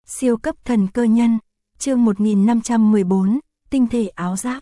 Siêu cấp thần cơ nhân, chương 1514, tinh thể áo giáp.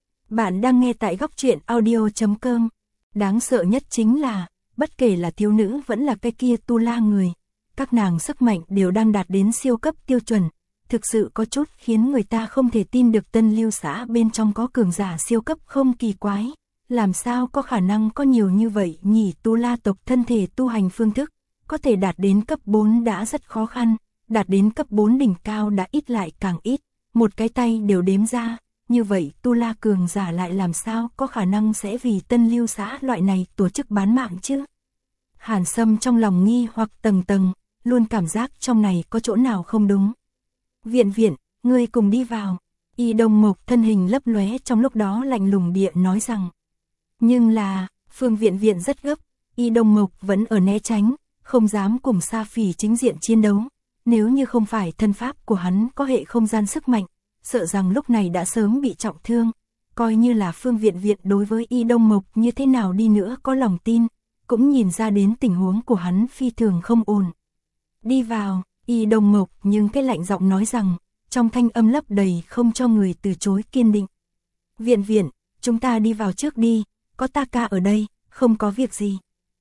Bạn đang nghe tại góc truyện audio.com. Đáng sợ nhất chính là, bất kể là thiếu nữ vẫn là cái kia tu la người, các nàng sức mạnh đều đang đạt đến siêu cấp tiêu chuẩn, thực sự có chút khiến người ta không thể tin được Tân Lưu xã bên trong có cường giả siêu cấp không kỳ quái. Làm sao có khả năng có nhiều như vậy nhỉ? Tu la tộc thân thể tu hành phương thức, có thể đạt đến cấp 4 đã rất khó khăn, đạt đến cấp 4 đỉnh cao đã ít lại càng ít, một cái tay đều đếm ra, như vậy tu la cường giả lại làm sao có khả năng sẽ vì Tân Lưu xã loại này tổ chức bán mạng chứ? Hàn Sâm trong lòng nghi hoặc tầng tầng, luôn cảm giác trong này có chỗ nào không đúng. Viện viện, ngươi cùng đi vào. Y Đông Mộc thân hình lấp lóe trong lúc đó lạnh lùng địa nói rằng. Nhưng là, Phương Viện viện rất gấp, Y Đông Mộc vẫn ở né tránh, không dám cùng Sa Phỉ chính diện chiến đấu. Nếu như không phải thân pháp của hắn có hệ không gian sức mạnh, sợ rằng lúc này đã sớm bị trọng thương. Coi như là Phương Viện viện đối với Y Đông Mộc như thế nào đi nữa có lòng tin, cũng nhìn ra đến tình huống của hắn phi thường không ổn. Đi vào, Y Đông Mộc nhưng cái lạnh giọng nói rằng, trong thanh âm lấp đầy không cho người từ chối kiên định. Viện viện, chúng ta đi vào trước đi, có ta ca ở đây, không có việc gì.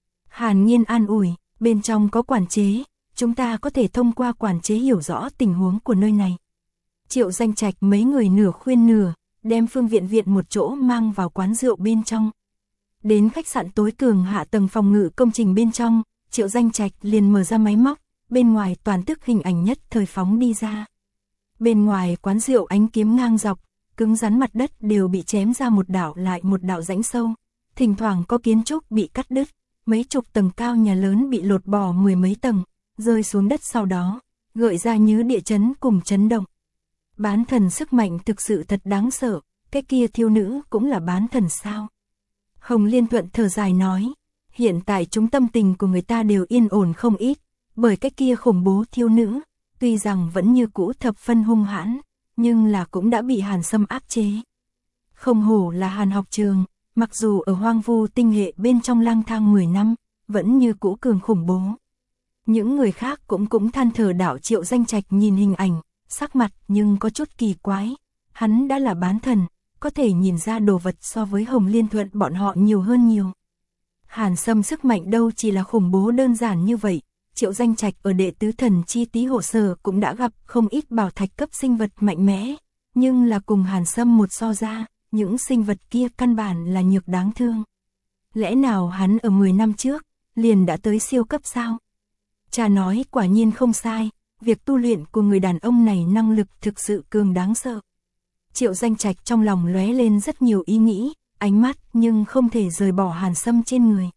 Hàn Nhiên an ủi, bên trong có quản chế, chúng ta có thể thông qua quản chế hiểu rõ tình huống của nơi này. Triệu Danh Trạch mấy người nửa khuyên nửa, đem Phương Viện viện một chỗ mang vào quán rượu bên trong. Đến khách sạn tối cường hạ tầng phòng ngự công trình bên trong, Triệu Danh Trạch liền mở ra máy móc, bên ngoài toàn tức hình ảnh nhất thời phóng đi ra. Bên ngoài quán rượu ánh kiếm ngang dọc, cứng rắn mặt đất đều bị chém ra một đạo lại một đạo rãnh sâu, thỉnh thoảng có kiến trúc bị cắt đứt, mấy chục tầng cao nhà lớn bị lột bỏ mười mấy tầng, rơi xuống đất sau đó, gợi ra như địa chấn cùng chấn động. Bán thần sức mạnh thực sự thật đáng sợ, cái kia thiếu nữ cũng là bán thần sao? Hồng Liên Thuận thở dài nói, hiện tại chúng tâm tình của người ta đều yên ổn không ít, bởi cái kia khủng bố thiếu nữ, tuy rằng vẫn như cũ thập phân hung hãn, nhưng là cũng đã bị Hàn Sâm áp chế. Không hổ là Hàn học trường, mặc dù ở hoang vu tinh hệ bên trong lang thang 10 năm, vẫn như cũ cường khủng bố. Những người khác cũng than thở. Đạo Triệu Danh Trạch nhìn hình ảnh, sắc mặt nhưng có chút kỳ quái. Hắn đã là bán thần, có thể nhìn ra đồ vật so với Hồng Liên Thuận bọn họ nhiều hơn nhiều. Hàn Sâm sức mạnh đâu chỉ là khủng bố đơn giản như vậy. Triệu Danh Trạch ở đệ tứ thần chi tí hồ sơ cũng đã gặp không ít bảo thạch cấp sinh vật mạnh mẽ, nhưng là cùng Hàn Sâm một so ra, những sinh vật kia căn bản là nhược đáng thương. Lẽ nào hắn ở 10 năm trước, liền đã tới siêu cấp sao? Cha nói quả nhiên không sai, việc tu luyện của người đàn ông này năng lực thực sự cường đáng sợ. Triệu Danh Trạch trong lòng lóe lên rất nhiều ý nghĩ, ánh mắt nhưng không thể rời bỏ Hàn Sâm trên người.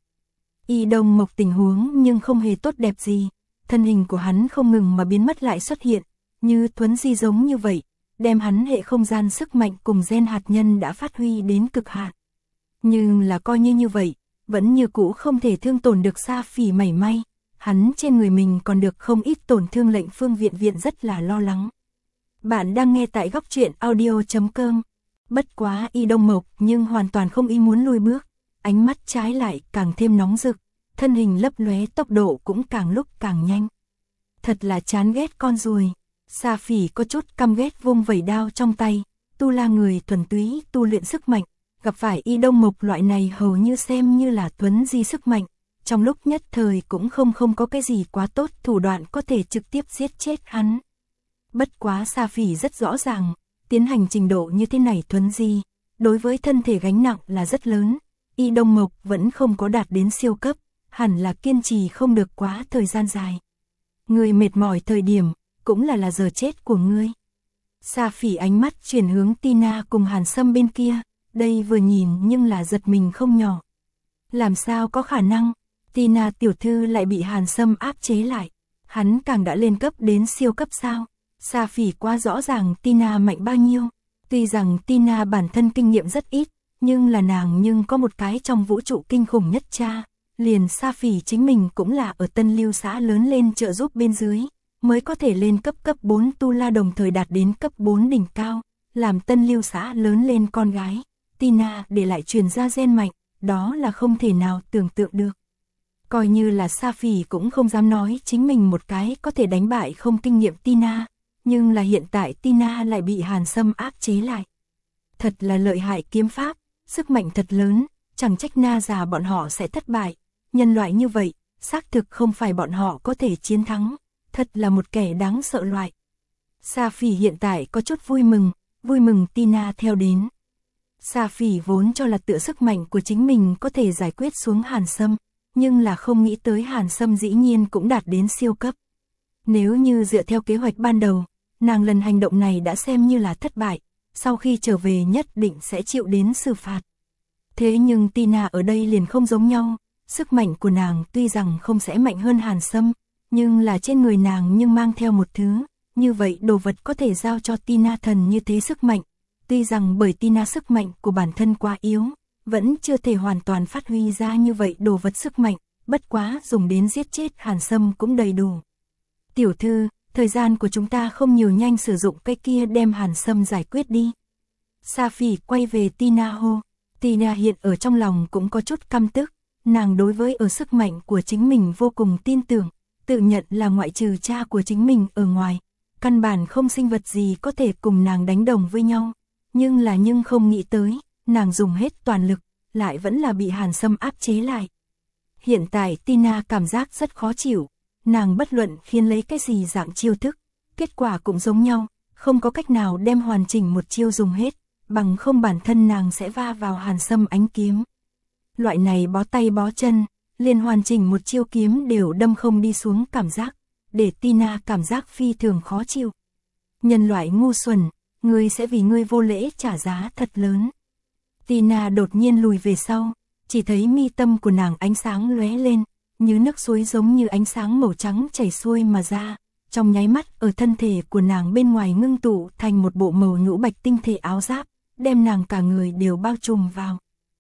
Y Đông Mộc tình huống nhưng không hề tốt đẹp gì, thân hình của hắn không ngừng mà biến mất lại xuất hiện, như thuấn di giống như vậy, đem hắn hệ không gian sức mạnh cùng gen hạt nhân đã phát huy đến cực hạn. Nhưng là coi như vậy, vẫn như cũ không thể thương tổn được Sa Phỉ mảy may, hắn trên người mình còn được không ít tổn thương. Lệnh Phương Viện viện rất là lo lắng. Bạn đang nghe tại góc truyện audio.com. Bất quá Y Đông Mộc nhưng hoàn toàn không ý muốn lùi bước, ánh mắt trái lại càng thêm nóng rực, thân hình lấp lóe tốc độ cũng càng lúc càng nhanh. Thật là chán ghét con ruồi. Sa Phỉ có chút căm ghét vung vẩy đao trong tay, tu la người thuần túy tu luyện sức mạnh, gặp phải Y Đông Mộc loại này hầu như xem như là thuấn di sức mạnh, trong lúc nhất thời cũng không có cái gì quá tốt thủ đoạn có thể trực tiếp giết chết hắn. Bất quá Sa Phỉ rất rõ ràng, tiến hành trình độ như thế này thuấn di, đối với thân thể gánh nặng là rất lớn. Y Đông Mộc vẫn không có đạt đến siêu cấp, hẳn là kiên trì không được quá thời gian dài. Người mệt mỏi thời điểm, cũng là giờ chết của ngươi. Sa Phỉ ánh mắt chuyển hướng Tina cùng Hàn Sâm bên kia, đây vừa nhìn nhưng là giật mình không nhỏ. Làm sao có khả năng, Tina tiểu thư lại bị Hàn Sâm áp chế lại, hắn càng đã lên cấp đến siêu cấp sao? Sa Phỉ quá rõ ràng Tina mạnh bao nhiêu, tuy rằng Tina bản thân kinh nghiệm rất ít, nhưng là nàng nhưng có một cái trong vũ trụ kinh khủng nhất cha, liền Sa Phỉ chính mình cũng là ở Tân Lưu xã lớn lên trợ giúp bên dưới, mới có thể lên cấp 4 tu la đồng thời đạt đến cấp 4 đỉnh cao, làm Tân Lưu xã lớn lên con gái, Tina để lại truyền ra gen mạnh, đó là không thể nào tưởng tượng được. Coi như là Sa Phỉ cũng không dám nói chính mình một cái có thể đánh bại không kinh nghiệm Tina, nhưng là hiện tại Tina lại bị Hàn Sâm áp chế lại. Thật là lợi hại kiếm pháp, sức mạnh thật lớn, chẳng trách Na già bọn họ sẽ thất bại. Nhân loại như vậy, xác thực không phải bọn họ có thể chiến thắng, thật là một kẻ đáng sợ loại. Sa Phỉ hiện tại có chút vui mừng Tina theo đến. Sa Phỉ vốn cho là tựa sức mạnh của chính mình có thể giải quyết xuống Hàn Sâm, nhưng là không nghĩ tới Hàn Sâm dĩ nhiên cũng đạt đến siêu cấp. Nếu như dựa theo kế hoạch ban đầu, nàng lần hành động này đã xem như là thất bại, sau khi trở về nhất định sẽ chịu đến xử phạt. Thế nhưng Tina ở đây liền không giống nhau, sức mạnh của nàng tuy rằng không sẽ mạnh hơn Hàn Sâm, nhưng là trên người nàng nhưng mang theo một thứ, như vậy đồ vật có thể giao cho Tina thần như thế sức mạnh. Tuy rằng bởi Tina sức mạnh của bản thân quá yếu, vẫn chưa thể hoàn toàn phát huy ra như vậy đồ vật sức mạnh, bất quá dùng đến giết chết Hàn Sâm cũng đầy đủ. Tiểu thư, thời gian của chúng ta không nhiều, nhanh sử dụng cái kia đem Hàn Sâm giải quyết đi. Sa Phỉ quay về Tina hô. Tina hiện ở trong lòng cũng có chút căm tức, nàng đối với ở sức mạnh của chính mình vô cùng tin tưởng, tự nhận là ngoại trừ cha của chính mình ở ngoài, căn bản không sinh vật gì có thể cùng nàng đánh đồng với nhau, nhưng không nghĩ tới, nàng dùng hết toàn lực, lại vẫn là bị Hàn Sâm áp chế lại. Hiện tại Tina cảm giác rất khó chịu, nàng bất luận khiến lấy cái gì dạng chiêu thức, kết quả cũng giống nhau, không có cách nào đem hoàn chỉnh một chiêu dùng hết, bằng không bản thân nàng sẽ va vào Hàn Sâm ánh kiếm. Loại này bó tay bó chân, liền hoàn chỉnh một chiêu kiếm đều đâm không đi xuống cảm giác, để Tina cảm giác phi thường khó chịu. Nhân loại ngu xuẩn, ngươi sẽ vì ngươi vô lễ trả giá thật lớn. Tina đột nhiên lùi về sau, chỉ thấy mi tâm của nàng ánh sáng lóe lên, như nước suối giống như ánh sáng màu trắng chảy xuôi mà ra, trong nháy mắt ở thân thể của nàng bên ngoài ngưng tụ thành một bộ màu nhũ bạch tinh thể áo giáp, đem nàng cả người đều bao trùm vào.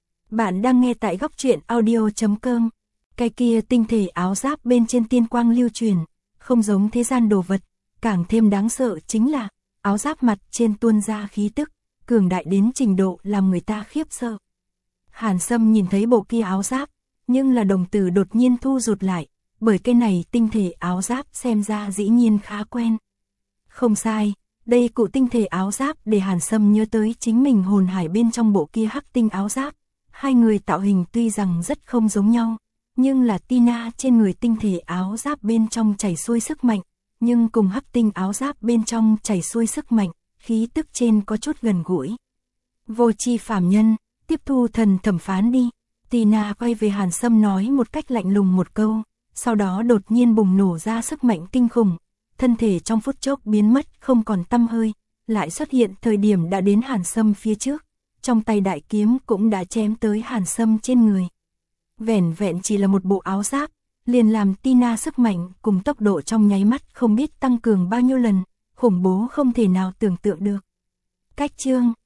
Bạn đang nghe tại góc truyện audio.com. Cái kia tinh thể áo giáp bên trên tiên quang lưu truyền, không giống thế gian đồ vật, càng thêm đáng sợ chính là áo giáp mặt trên tuôn ra khí tức, cường đại đến trình độ làm người ta khiếp sợ. Hàn Sâm nhìn thấy bộ kia áo giáp, nhưng là đồng tử đột nhiên thu rụt lại, bởi cái này tinh thể áo giáp xem ra dĩ nhiên khá quen. Không sai, đây cụ tinh thể áo giáp để Hàn Sâm nhớ tới chính mình hồn hải bên trong bộ kia hắc tinh áo giáp. Hai người tạo hình tuy rằng rất không giống nhau, nhưng là Tina trên người tinh thể áo giáp bên trong chảy xuôi sức mạnh, nhưng cùng hắc tinh áo giáp bên trong chảy xuôi sức mạnh, khí tức trên có chút gần gũi. Vô tri phàm nhân, tiếp thu thần thẩm phán đi. Tina quay về Hàn Sâm nói một cách lạnh lùng một câu, sau đó đột nhiên bùng nổ ra sức mạnh kinh khủng, thân thể trong phút chốc biến mất không còn tăm hơi, lại xuất hiện thời điểm đã đến Hàn Sâm phía trước, trong tay đại kiếm cũng đã chém tới Hàn Sâm trên người. Vẻn vẹn chỉ là một bộ áo giáp, liền làm Tina sức mạnh cùng tốc độ trong nháy mắt không biết tăng cường bao nhiêu lần, khủng bố không thể nào tưởng tượng được. Cách chương